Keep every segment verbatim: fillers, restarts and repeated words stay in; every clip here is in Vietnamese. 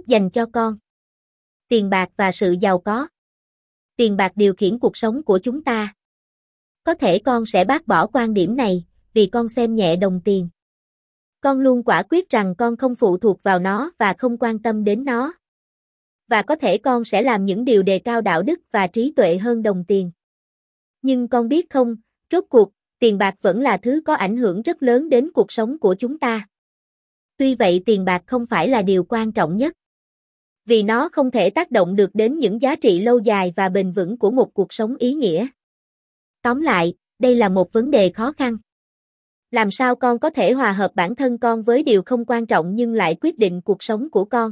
dành cho con. Tiền bạc và sự giàu có. Tiền bạc điều khiển cuộc sống của chúng ta. Có thể con sẽ bác bỏ quan điểm này, vì con xem nhẹ đồng tiền. Con luôn quả quyết rằng con không phụ thuộc vào nó và không quan tâm đến nó. Và có thể con sẽ làm những điều đề cao đạo đức và trí tuệ hơn đồng tiền. Nhưng con biết không, rốt cuộc, tiền bạc vẫn là thứ có ảnh hưởng rất lớn đến cuộc sống của chúng ta. Tuy vậy tiền bạc không phải là điều quan trọng nhất. Vì nó không thể tác động được đến những giá trị lâu dài và bền vững của một cuộc sống ý nghĩa. Tóm lại, đây là một vấn đề khó khăn. Làm sao con có thể hòa hợp bản thân con với điều không quan trọng nhưng lại quyết định cuộc sống của con?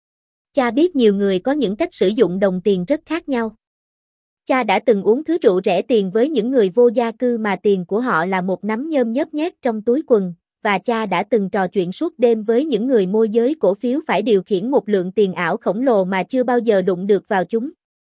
Cha biết nhiều người có những cách sử dụng đồng tiền rất khác nhau. Cha đã từng uống thứ rượu rẻ tiền với những người vô gia cư mà tiền của họ là một nắm nhôm nhớp nhét trong túi quần, và cha đã từng trò chuyện suốt đêm với những người môi giới cổ phiếu phải điều khiển một lượng tiền ảo khổng lồ mà chưa bao giờ đụng được vào chúng.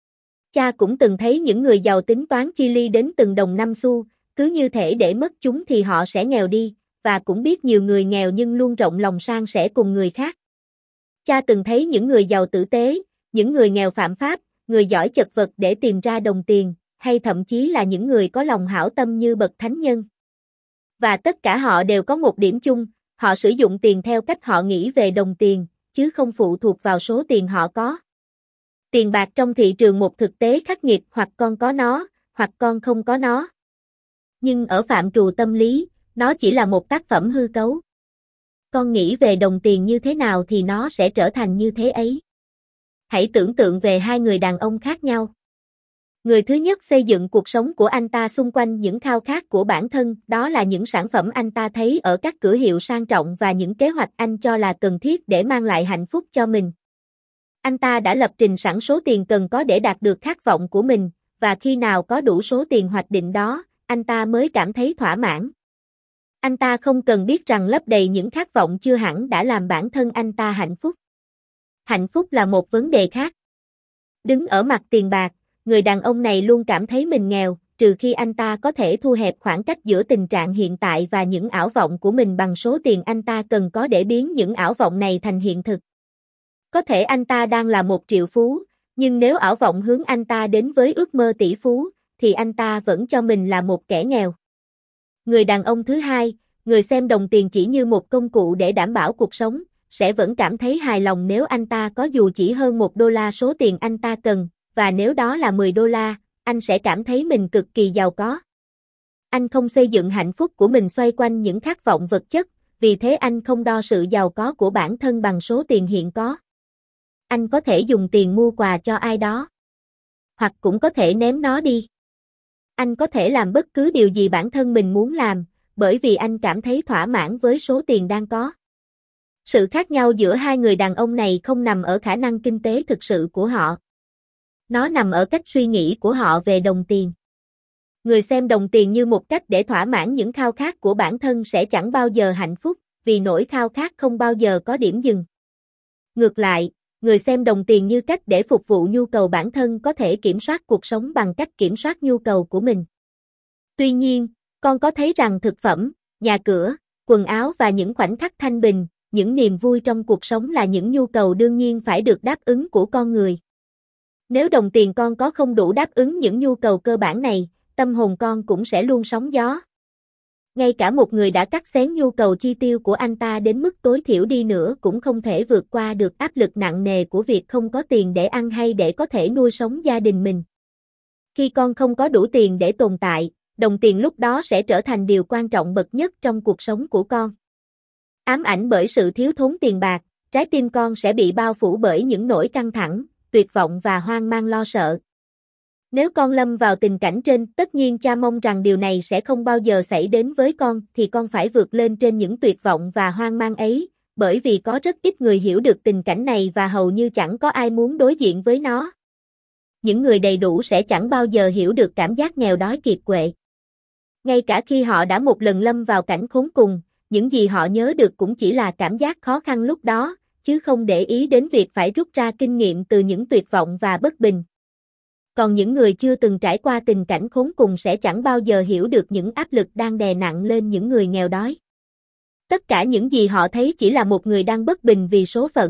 Cha cũng từng thấy những người giàu tính toán chi ly đến từng đồng năm xu, cứ như thể để mất chúng thì họ sẽ nghèo đi, và cũng biết nhiều người nghèo nhưng luôn rộng lòng san sẻ cùng người khác. Cha từng thấy những người giàu tử tế, những người nghèo phạm pháp, người giỏi chật vật để tìm ra đồng tiền, hay thậm chí là những người có lòng hảo tâm như bậc thánh nhân. Và tất cả họ đều có một điểm chung, họ sử dụng tiền theo cách họ nghĩ về đồng tiền, chứ không phụ thuộc vào số tiền họ có. Tiền bạc trong thị trường một thực tế khắc nghiệt, hoặc con có nó, hoặc con không có nó. Nhưng ở phạm trù tâm lý, nó chỉ là một tác phẩm hư cấu. Con nghĩ về đồng tiền như thế nào thì nó sẽ trở thành như thế ấy. Hãy tưởng tượng về hai người đàn ông khác nhau. Người thứ nhất xây dựng cuộc sống của anh ta xung quanh những khao khát của bản thân, đó là những sản phẩm anh ta thấy ở các cửa hiệu sang trọng và những kế hoạch anh cho là cần thiết để mang lại hạnh phúc cho mình. Anh ta đã lập trình sẵn số tiền cần có để đạt được khát vọng của mình, và khi nào có đủ số tiền hoạch định đó, anh ta mới cảm thấy thỏa mãn. Anh ta không cần biết rằng lấp đầy những khát vọng chưa hẳn đã làm bản thân anh ta hạnh phúc. Hạnh phúc là một vấn đề khác. Đứng ở mặt tiền bạc, người đàn ông này luôn cảm thấy mình nghèo, trừ khi anh ta có thể thu hẹp khoảng cách giữa tình trạng hiện tại và những ảo vọng của mình bằng số tiền anh ta cần có để biến những ảo vọng này thành hiện thực. Có thể anh ta đang là một triệu phú, nhưng nếu ảo vọng hướng anh ta đến với ước mơ tỷ phú, thì anh ta vẫn cho mình là một kẻ nghèo. Người đàn ông thứ hai, người xem đồng tiền chỉ như một công cụ để đảm bảo cuộc sống, sẽ vẫn cảm thấy hài lòng nếu anh ta có dù chỉ hơn một đô la số tiền anh ta cần, và nếu đó là mười đô la, anh sẽ cảm thấy mình cực kỳ giàu có. Anh không xây dựng hạnh phúc của mình xoay quanh những khát vọng vật chất, vì thế anh không đo sự giàu có của bản thân bằng số tiền hiện có. Anh có thể dùng tiền mua quà cho ai đó, hoặc cũng có thể ném nó đi. Anh có thể làm bất cứ điều gì bản thân mình muốn làm, bởi vì anh cảm thấy thỏa mãn với số tiền đang có. Sự khác nhau giữa hai người đàn ông này không nằm ở khả năng kinh tế thực sự của họ. Nó nằm ở cách suy nghĩ của họ về đồng tiền. Người xem đồng tiền như một cách để thỏa mãn những khao khát của bản thân sẽ chẳng bao giờ hạnh phúc, vì nỗi khao khát không bao giờ có điểm dừng. Ngược lại, người xem đồng tiền như cách để phục vụ nhu cầu bản thân có thể kiểm soát cuộc sống bằng cách kiểm soát nhu cầu của mình. Tuy nhiên, con có thấy rằng thực phẩm, nhà cửa, quần áo và những khoảnh khắc thanh bình, những niềm vui trong cuộc sống là những nhu cầu đương nhiên phải được đáp ứng của con người. Nếu đồng tiền con có không đủ đáp ứng những nhu cầu cơ bản này, tâm hồn con cũng sẽ luôn sóng gió. Ngay cả một người đã cắt xén nhu cầu chi tiêu của anh ta đến mức tối thiểu đi nữa cũng không thể vượt qua được áp lực nặng nề của việc không có tiền để ăn hay để có thể nuôi sống gia đình mình. Khi con không có đủ tiền để tồn tại, đồng tiền lúc đó sẽ trở thành điều quan trọng bậc nhất trong cuộc sống của con. Ám ảnh bởi sự thiếu thốn tiền bạc, trái tim con sẽ bị bao phủ bởi những nỗi căng thẳng, tuyệt vọng và hoang mang lo sợ. Nếu con lâm vào tình cảnh trên, tất nhiên cha mong rằng điều này sẽ không bao giờ xảy đến với con, thì con phải vượt lên trên những tuyệt vọng và hoang mang ấy, bởi vì có rất ít người hiểu được tình cảnh này và hầu như chẳng có ai muốn đối diện với nó. Những người đầy đủ sẽ chẳng bao giờ hiểu được cảm giác nghèo đói kiệt quệ. Ngay cả khi họ đã một lần lâm vào cảnh khốn cùng, những gì họ nhớ được cũng chỉ là cảm giác khó khăn lúc đó, chứ không để ý đến việc phải rút ra kinh nghiệm từ những tuyệt vọng và bất bình. Còn những người chưa từng trải qua tình cảnh khốn cùng sẽ chẳng bao giờ hiểu được những áp lực đang đè nặng lên những người nghèo đói. Tất cả những gì họ thấy chỉ là một người đang bất bình vì số phận,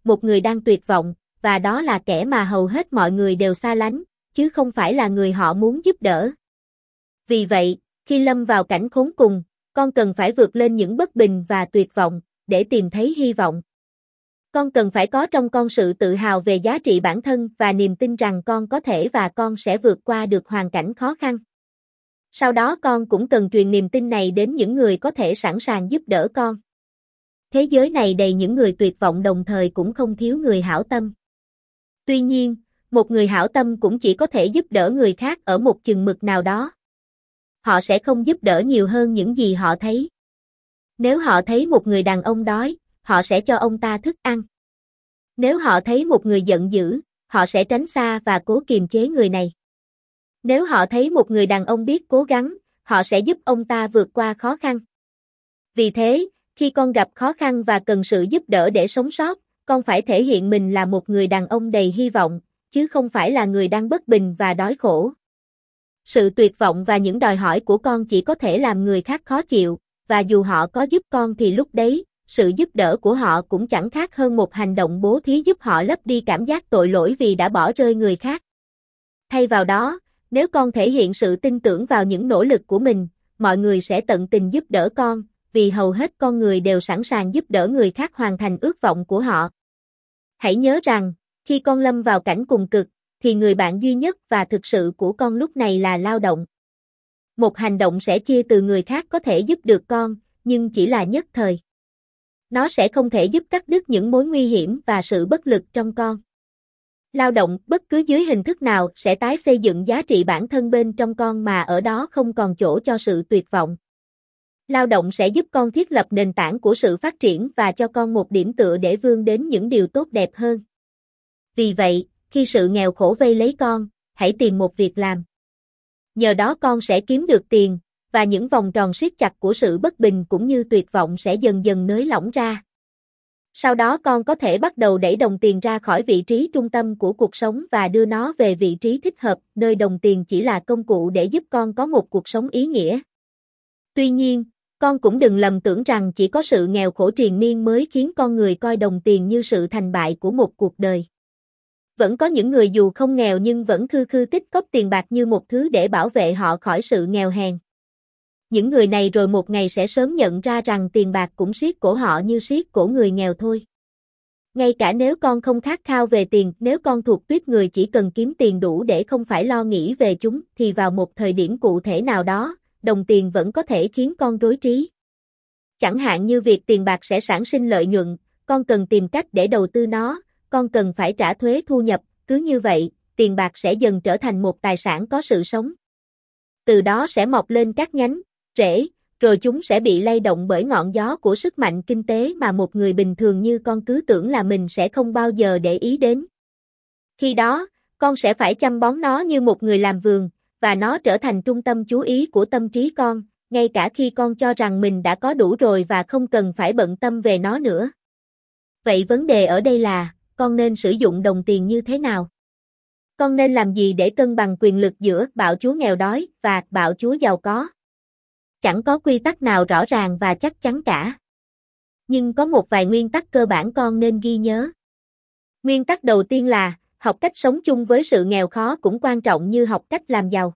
một người đang tuyệt vọng, và đó là kẻ mà hầu hết mọi người đều xa lánh, chứ không phải là người họ muốn giúp đỡ. Vì vậy, khi lâm vào cảnh khốn cùng, con cần phải vượt lên những bất bình và tuyệt vọng, để tìm thấy hy vọng. Con cần phải có trong con sự tự hào về giá trị bản thân và niềm tin rằng con có thể và con sẽ vượt qua được hoàn cảnh khó khăn. Sau đó con cũng cần truyền niềm tin này đến những người có thể sẵn sàng giúp đỡ con. Thế giới này đầy những người tuyệt vọng, đồng thời cũng không thiếu người hảo tâm. Tuy nhiên, một người hảo tâm cũng chỉ có thể giúp đỡ người khác ở một chừng mực nào đó. Họ sẽ không giúp đỡ nhiều hơn những gì họ thấy. Nếu họ thấy một người đàn ông đói, họ sẽ cho ông ta thức ăn. Nếu họ thấy một người giận dữ, họ sẽ tránh xa và cố kiềm chế người này. Nếu họ thấy một người đàn ông biết cố gắng, họ sẽ giúp ông ta vượt qua khó khăn. Vì thế, khi con gặp khó khăn và cần sự giúp đỡ để sống sót, con phải thể hiện mình là một người đàn ông đầy hy vọng, chứ không phải là người đang bất bình và đói khổ. Sự tuyệt vọng và những đòi hỏi của con chỉ có thể làm người khác khó chịu, và dù họ có giúp con thì lúc đấy, sự giúp đỡ của họ cũng chẳng khác hơn một hành động bố thí giúp họ lấp đi cảm giác tội lỗi vì đã bỏ rơi người khác. Thay vào đó, nếu con thể hiện sự tin tưởng vào những nỗ lực của mình, mọi người sẽ tận tình giúp đỡ con, vì hầu hết con người đều sẵn sàng giúp đỡ người khác hoàn thành ước vọng của họ. Hãy nhớ rằng, khi con lâm vào cảnh cùng cực, thì người bạn duy nhất và thực sự của con lúc này là lao động. Một hành động sẻ chia từ người khác có thể giúp được con, nhưng chỉ là nhất thời. Nó sẽ không thể giúp cắt đứt những mối nguy hiểm và sự bất lực trong con. Lao động bất cứ dưới hình thức nào sẽ tái xây dựng giá trị bản thân bên trong con, mà ở đó không còn chỗ cho sự tuyệt vọng. Lao động sẽ giúp con thiết lập nền tảng của sự phát triển và cho con một điểm tựa để vươn đến những điều tốt đẹp hơn. Vì vậy, khi sự nghèo khổ vây lấy con, hãy tìm một việc làm. Nhờ đó con sẽ kiếm được tiền, và những vòng tròn siết chặt của sự bất bình cũng như tuyệt vọng sẽ dần dần nới lỏng ra. Sau đó con có thể bắt đầu đẩy đồng tiền ra khỏi vị trí trung tâm của cuộc sống và đưa nó về vị trí thích hợp, nơi đồng tiền chỉ là công cụ để giúp con có một cuộc sống ý nghĩa. Tuy nhiên, con cũng đừng lầm tưởng rằng chỉ có sự nghèo khổ triền miên mới khiến con người coi đồng tiền như sự thành bại của một cuộc đời. Vẫn có những người dù không nghèo nhưng vẫn khư khư tích cóp tiền bạc như một thứ để bảo vệ họ khỏi sự nghèo hèn. Những người này rồi một ngày sẽ sớm nhận ra rằng tiền bạc cũng siết cổ họ như siết cổ người nghèo thôi. Ngay cả nếu con không khát khao về tiền, nếu con thuộc tuýp người chỉ cần kiếm tiền đủ để không phải lo nghĩ về chúng, thì vào một thời điểm cụ thể nào đó, đồng tiền vẫn có thể khiến con rối trí. Chẳng hạn như việc tiền bạc sẽ sản sinh lợi nhuận, con cần tìm cách để đầu tư nó, con cần phải trả thuế thu nhập, cứ như vậy, tiền bạc sẽ dần trở thành một tài sản có sự sống. Từ đó sẽ mọc lên các nhánh, rễ, rồi chúng sẽ bị lay động bởi ngọn gió của sức mạnh kinh tế mà một người bình thường như con cứ tưởng là mình sẽ không bao giờ để ý đến. Khi đó, con sẽ phải chăm bón nó như một người làm vườn, và nó trở thành trung tâm chú ý của tâm trí con, ngay cả khi con cho rằng mình đã có đủ rồi và không cần phải bận tâm về nó nữa. Vậy vấn đề ở đây là, con nên sử dụng đồng tiền như thế nào? Con nên làm gì để cân bằng quyền lực giữa bạo chúa nghèo đói và bạo chúa giàu có? Chẳng có quy tắc nào rõ ràng và chắc chắn cả. Nhưng có một vài nguyên tắc cơ bản con nên ghi nhớ. Nguyên tắc đầu tiên là, học cách sống chung với sự nghèo khó cũng quan trọng như học cách làm giàu.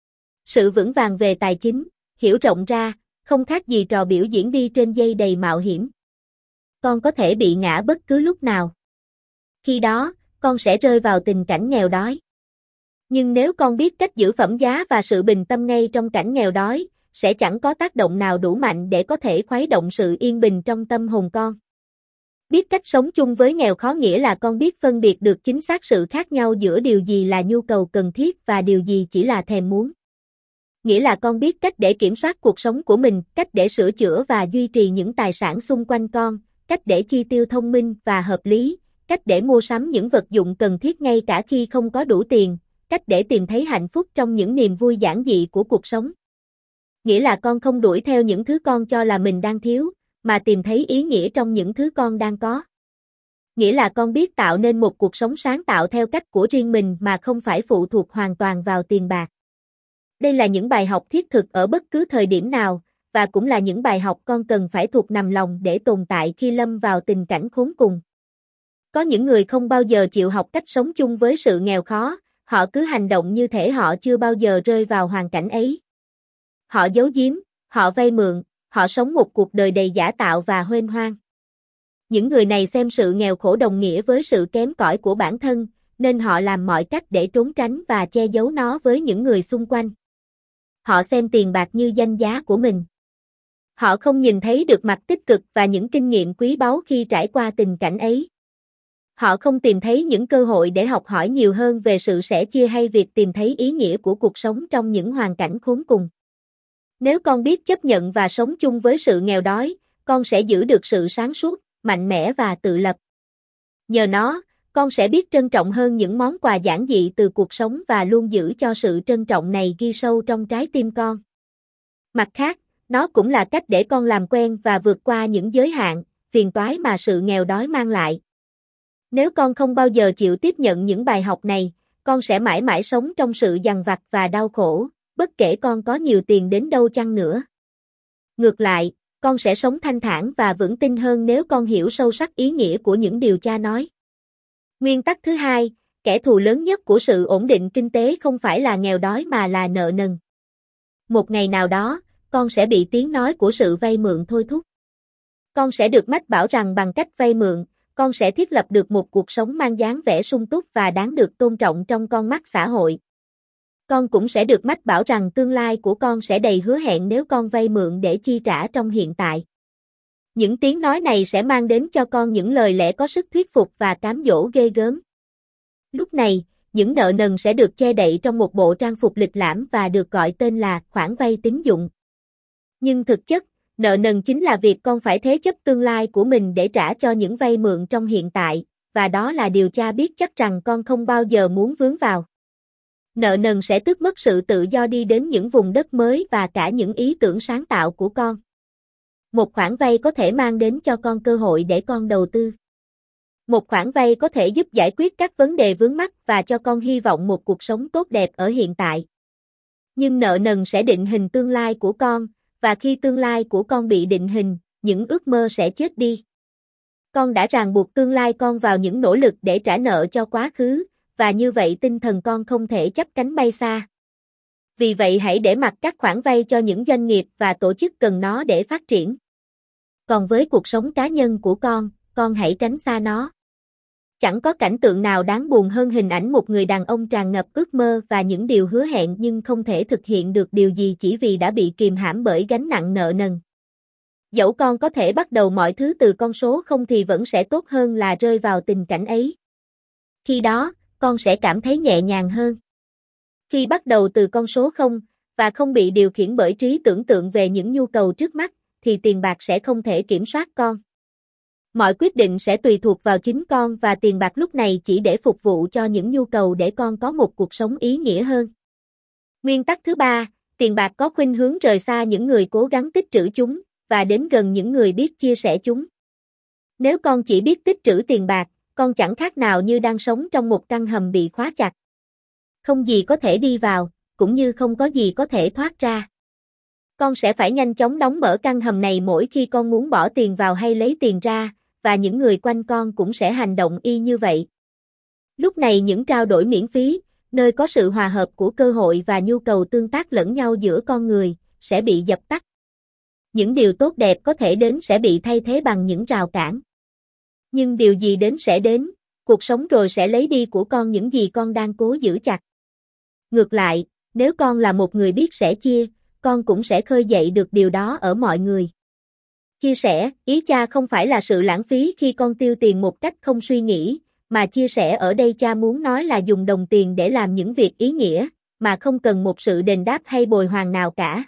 Sự vững vàng về tài chính, hiểu rộng ra, không khác gì trò biểu diễn đi trên dây đầy mạo hiểm. Con có thể bị ngã bất cứ lúc nào. Khi đó, con sẽ rơi vào tình cảnh nghèo đói. Nhưng nếu con biết cách giữ phẩm giá và sự bình tâm ngay trong cảnh nghèo đói, sẽ chẳng có tác động nào đủ mạnh để có thể khuấy động sự yên bình trong tâm hồn con. Biết cách sống chung với nghèo khó nghĩa là con biết phân biệt được chính xác sự khác nhau giữa điều gì là nhu cầu cần thiết và điều gì chỉ là thèm muốn. Nghĩa là con biết cách để kiểm soát cuộc sống của mình, cách để sửa chữa và duy trì những tài sản xung quanh con, cách để chi tiêu thông minh và hợp lý, cách để mua sắm những vật dụng cần thiết ngay cả khi không có đủ tiền, cách để tìm thấy hạnh phúc trong những niềm vui giản dị của cuộc sống. Nghĩa là con không đuổi theo những thứ con cho là mình đang thiếu, mà tìm thấy ý nghĩa trong những thứ con đang có. Nghĩa là con biết tạo nên một cuộc sống sáng tạo theo cách của riêng mình mà không phải phụ thuộc hoàn toàn vào tiền bạc. Đây là những bài học thiết thực ở bất cứ thời điểm nào, và cũng là những bài học con cần phải thuộc nằm lòng để tồn tại khi lâm vào tình cảnh khốn cùng. Có những người không bao giờ chịu học cách sống chung với sự nghèo khó, họ cứ hành động như thể họ chưa bao giờ rơi vào hoàn cảnh ấy. Họ giấu giếm, họ vay mượn, họ sống một cuộc đời đầy giả tạo và huênh hoang. Những người này xem sự nghèo khổ đồng nghĩa với sự kém cỏi của bản thân, nên họ làm mọi cách để trốn tránh và che giấu nó với những người xung quanh. Họ xem tiền bạc như danh giá của mình. Họ không nhìn thấy được mặt tích cực và những kinh nghiệm quý báu khi trải qua tình cảnh ấy. Họ không tìm thấy những cơ hội để học hỏi nhiều hơn về sự sẻ chia hay việc tìm thấy ý nghĩa của cuộc sống trong những hoàn cảnh khốn cùng. Nếu con biết chấp nhận và sống chung với sự nghèo đói, con sẽ giữ được sự sáng suốt, mạnh mẽ và tự lập. Nhờ nó, con sẽ biết trân trọng hơn những món quà giản dị từ cuộc sống và luôn giữ cho sự trân trọng này ghi sâu trong trái tim con. Mặt khác, nó cũng là cách để con làm quen và vượt qua những giới hạn, phiền toái mà sự nghèo đói mang lại. Nếu con không bao giờ chịu tiếp nhận những bài học này, con sẽ mãi mãi sống trong sự dằn vặt và đau khổ, bất kể con có nhiều tiền đến đâu chăng nữa. Ngược lại, con sẽ sống thanh thản và vững tin hơn nếu con hiểu sâu sắc ý nghĩa của những điều cha nói. Nguyên tắc thứ hai, kẻ thù lớn nhất của sự ổn định kinh tế không phải là nghèo đói mà là nợ nần. Một ngày nào đó, con sẽ bị tiếng nói của sự vay mượn thôi thúc. Con sẽ được mách bảo rằng bằng cách vay mượn, con sẽ thiết lập được một cuộc sống mang dáng vẻ sung túc và đáng được tôn trọng trong con mắt xã hội. Con cũng sẽ được mách bảo rằng tương lai của con sẽ đầy hứa hẹn nếu con vay mượn để chi trả trong hiện tại. Những tiếng nói này sẽ mang đến cho con những lời lẽ có sức thuyết phục và cám dỗ ghê gớm. Lúc này, những nợ nần sẽ được che đậy trong một bộ trang phục lịch lãm và được gọi tên là khoản vay tín dụng. Nhưng thực chất, nợ nần chính là việc con phải thế chấp tương lai của mình để trả cho những vay mượn trong hiện tại, và đó là điều cha biết chắc rằng con không bao giờ muốn vướng vào. Nợ nần sẽ tước mất sự tự do đi đến những vùng đất mới và cả những ý tưởng sáng tạo của con. Một khoản vay có thể mang đến cho con cơ hội để con đầu tư. Một khoản vay có thể giúp giải quyết các vấn đề vướng mắc và cho con hy vọng một cuộc sống tốt đẹp ở hiện tại. Nhưng nợ nần sẽ định hình tương lai của con, và khi tương lai của con bị định hình, những ước mơ sẽ chết đi. Con đã ràng buộc tương lai con vào những nỗ lực để trả nợ cho quá khứ, và như vậy tinh thần con không thể chắp cánh bay xa. Vì vậy hãy để mặc các khoản vay cho những doanh nghiệp và tổ chức cần nó để phát triển. Còn với cuộc sống cá nhân của con, con hãy tránh xa nó. Chẳng có cảnh tượng nào đáng buồn hơn hình ảnh một người đàn ông tràn ngập ước mơ và những điều hứa hẹn nhưng không thể thực hiện được điều gì chỉ vì đã bị kìm hãm bởi gánh nặng nợ nần. Dẫu con có thể bắt đầu mọi thứ từ con số không thì vẫn sẽ tốt hơn là rơi vào tình cảnh ấy. Khi đó, con sẽ cảm thấy nhẹ nhàng hơn. Khi bắt đầu từ con số không, và không bị điều khiển bởi trí tưởng tượng về những nhu cầu trước mắt, thì tiền bạc sẽ không thể kiểm soát con. Mọi quyết định sẽ tùy thuộc vào chính con và tiền bạc lúc này chỉ để phục vụ cho những nhu cầu để con có một cuộc sống ý nghĩa hơn. Nguyên tắc thứ ba, tiền bạc có khuynh hướng rời xa những người cố gắng tích trữ chúng, và đến gần những người biết chia sẻ chúng. Nếu con chỉ biết tích trữ tiền bạc, con chẳng khác nào như đang sống trong một căn hầm bị khóa chặt. Không gì có thể đi vào, cũng như không có gì có thể thoát ra. Con sẽ phải nhanh chóng đóng mở căn hầm này mỗi khi con muốn bỏ tiền vào hay lấy tiền ra, và những người quanh con cũng sẽ hành động y như vậy. Lúc này những trao đổi miễn phí, nơi có sự hòa hợp của cơ hội và nhu cầu tương tác lẫn nhau giữa con người, sẽ bị dập tắt. Những điều tốt đẹp có thể đến sẽ bị thay thế bằng những rào cản. Nhưng điều gì đến sẽ đến, cuộc sống rồi sẽ lấy đi của con những gì con đang cố giữ chặt. Ngược lại, nếu con là một người biết sẻ chia, con cũng sẽ khơi dậy được điều đó ở mọi người. Chia sẻ, ý cha không phải là sự lãng phí khi con tiêu tiền một cách không suy nghĩ, mà chia sẻ ở đây cha muốn nói là dùng đồng tiền để làm những việc ý nghĩa, mà không cần một sự đền đáp hay bồi hoàn nào cả.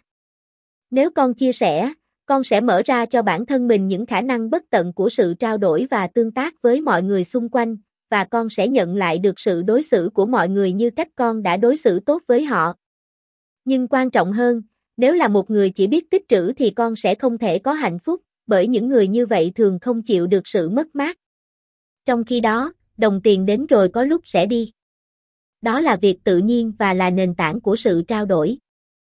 Nếu con chia sẻ, con sẽ mở ra cho bản thân mình những khả năng bất tận của sự trao đổi và tương tác với mọi người xung quanh, và con sẽ nhận lại được sự đối xử của mọi người như cách con đã đối xử tốt với họ. Nhưng quan trọng hơn, nếu là một người chỉ biết tích trữ thì con sẽ không thể có hạnh phúc, bởi những người như vậy thường không chịu được sự mất mát. Trong khi đó, đồng tiền đến rồi có lúc sẽ đi. Đó là việc tự nhiên và là nền tảng của sự trao đổi.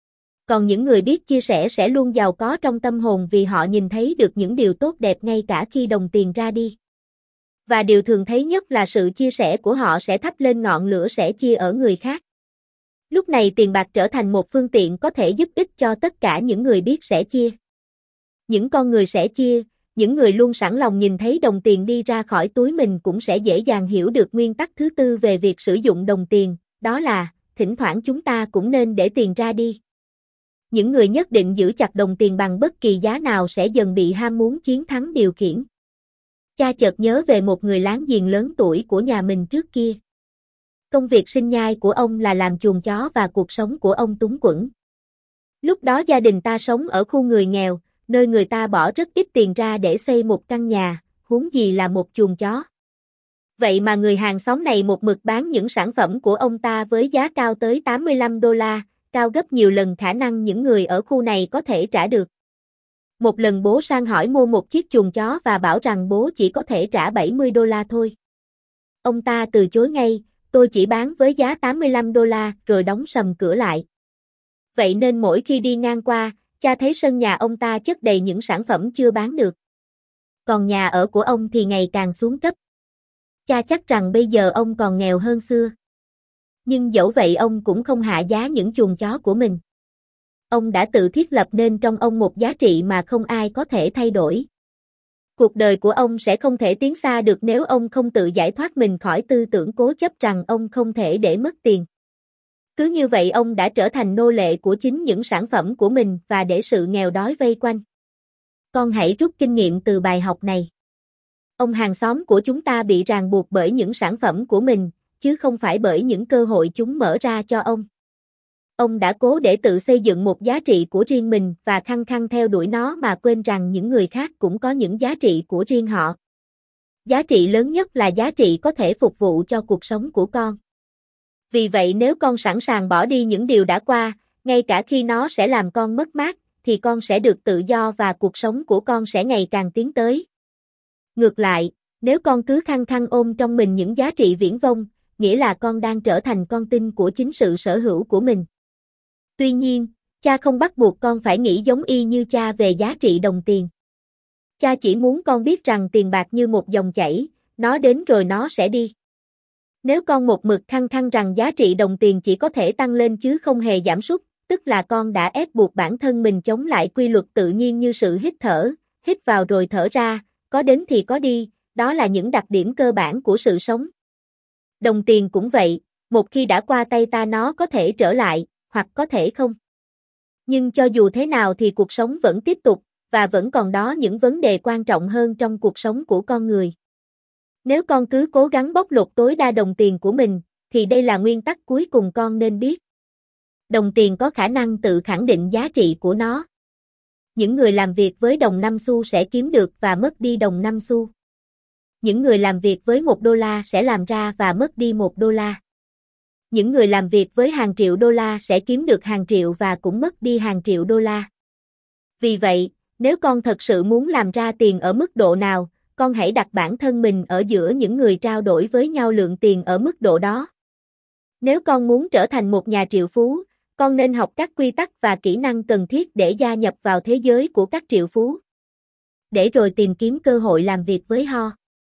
Còn những người biết chia sẻ sẽ luôn giàu có trong tâm hồn vì họ nhìn thấy được những điều tốt đẹp ngay cả khi đồng tiền ra đi. Và điều thường thấy nhất là sự chia sẻ của họ sẽ thắp lên ngọn lửa sẻ chia ở người khác. Lúc này tiền bạc trở thành một phương tiện có thể giúp ích cho tất cả những người biết sẻ chia. Những con người sẻ chia, những người luôn sẵn lòng nhìn thấy đồng tiền đi ra khỏi túi mình cũng sẽ dễ dàng hiểu được nguyên tắc thứ tư về việc sử dụng đồng tiền, đó là, thỉnh thoảng chúng ta cũng nên để tiền ra đi. Những người nhất định giữ chặt đồng tiền bằng bất kỳ giá nào sẽ dần bị ham muốn chiến thắng điều khiển. Cha chợt nhớ về một người láng giềng lớn tuổi của nhà mình trước kia. Công việc sinh nhai của ông là làm chuồng chó và cuộc sống của ông túng quẫn. Lúc đó gia đình ta sống ở khu người nghèo, nơi người ta bỏ rất ít tiền ra để xây một căn nhà, huống gì là một chuồng chó. Vậy mà người hàng xóm này một mực bán những sản phẩm của ông ta với giá cao tới tám mươi lăm đô la, cao gấp nhiều lần khả năng những người ở khu này có thể trả được. Một lần bố sang hỏi mua một chiếc chuồng chó và bảo rằng bố chỉ có thể trả bảy mươi đô la thôi. Ông ta từ chối ngay, tôi chỉ bán với giá tám mươi lăm đô la rồi đóng sầm cửa lại. Vậy nên mỗi khi đi ngang qua, cha thấy sân nhà ông ta chất đầy những sản phẩm chưa bán được. Còn nhà ở của ông thì ngày càng xuống cấp. Cha chắc rằng bây giờ ông còn nghèo hơn xưa. Nhưng dẫu vậy ông cũng không hạ giá những chuồng chó của mình. Ông đã tự thiết lập nên trong ông một giá trị mà không ai có thể thay đổi. Cuộc đời của ông sẽ không thể tiến xa được nếu ông không tự giải thoát mình khỏi tư tưởng cố chấp rằng ông không thể để mất tiền. Cứ như vậy ông đã trở thành nô lệ của chính những sản phẩm của mình và để sự nghèo đói vây quanh. Con hãy rút kinh nghiệm từ bài học này. Ông hàng xóm của chúng ta bị ràng buộc bởi những sản phẩm của mình, chứ không phải bởi những cơ hội chúng mở ra cho ông. Ông đã cố để tự xây dựng một giá trị của riêng mình và khăng khăng theo đuổi nó mà quên rằng những người khác cũng có những giá trị của riêng họ. Giá trị lớn nhất là giá trị có thể phục vụ cho cuộc sống của con. Vì vậy nếu con sẵn sàng bỏ đi những điều đã qua, ngay cả khi nó sẽ làm con mất mát, thì con sẽ được tự do và cuộc sống của con sẽ ngày càng tiến tới. Ngược lại, nếu con cứ khăng khăng ôm trong mình những giá trị viển vông, nghĩa là con đang trở thành con tin của chính sự sở hữu của mình. Tuy nhiên, cha không bắt buộc con phải nghĩ giống y như cha về giá trị đồng tiền. Cha chỉ muốn con biết rằng tiền bạc như một dòng chảy, nó đến rồi nó sẽ đi. Nếu con một mực khăng khăng rằng giá trị đồng tiền chỉ có thể tăng lên chứ không hề giảm sút, tức là con đã ép buộc bản thân mình chống lại quy luật tự nhiên như sự hít thở, hít vào rồi thở ra, có đến thì có đi, đó là những đặc điểm cơ bản của sự sống. Đồng tiền cũng vậy, một khi đã qua tay ta nó có thể trở lại, hoặc có thể không. Nhưng cho dù thế nào thì cuộc sống vẫn tiếp tục, và vẫn còn đó những vấn đề quan trọng hơn trong cuộc sống của con người. Nếu con cứ cố gắng bóc lột tối đa đồng tiền của mình, thì đây là nguyên tắc cuối cùng con nên biết. Đồng tiền có khả năng tự khẳng định giá trị của nó. Những người làm việc với đồng năm xu sẽ kiếm được và mất đi đồng năm xu. Những người làm việc với một đô la sẽ làm ra và mất đi một đô la. Những người làm việc với hàng triệu đô la sẽ kiếm được hàng triệu và cũng mất đi hàng triệu đô la. Vì vậy, nếu con thật sự muốn làm ra tiền ở mức độ nào, con hãy đặt bản thân mình ở giữa những người trao đổi với nhau lượng tiền ở mức độ đó. Nếu con muốn trở thành một nhà triệu phú, con nên học các quy tắc và kỹ năng cần thiết để gia nhập vào thế giới của các triệu phú. Để rồi tìm kiếm cơ hội làm việc với họ.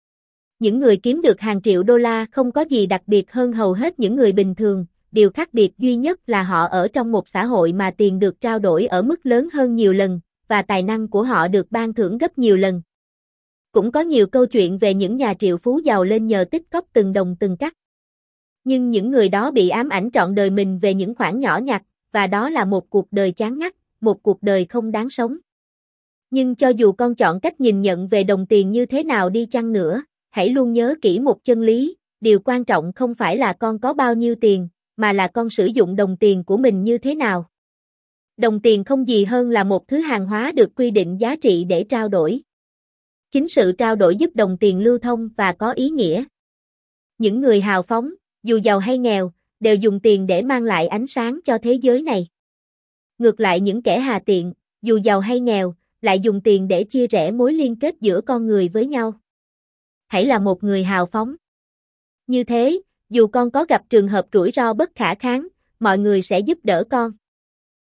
Những người kiếm được hàng triệu đô la không có gì đặc biệt hơn hầu hết những người bình thường, điều khác biệt duy nhất là họ ở trong một xã hội mà tiền được trao đổi ở mức lớn hơn nhiều lần, và tài năng của họ được ban thưởng gấp nhiều lần. Cũng có nhiều câu chuyện về những nhà triệu phú giàu lên nhờ tích cóp từng đồng từng cắc. Nhưng những người đó bị ám ảnh trọn đời mình về những khoản nhỏ nhặt, và đó là một cuộc đời chán ngắt, một cuộc đời không đáng sống. Nhưng cho dù con chọn cách nhìn nhận về đồng tiền như thế nào đi chăng nữa, hãy luôn nhớ kỹ một chân lý, điều quan trọng không phải là con có bao nhiêu tiền, mà là con sử dụng đồng tiền của mình như thế nào. Đồng tiền không gì hơn là một thứ hàng hóa được quy định giá trị để trao đổi. Chính sự trao đổi giúp đồng tiền lưu thông và có ý nghĩa. Những người hào phóng, dù giàu hay nghèo, đều dùng tiền để mang lại ánh sáng cho thế giới này. Ngược lại những kẻ hà tiện, dù giàu hay nghèo, lại dùng tiền để chia rẽ mối liên kết giữa con người với nhau. Hãy là một người hào phóng. Như thế, dù con có gặp trường hợp rủi ro bất khả kháng, mọi người sẽ giúp đỡ con.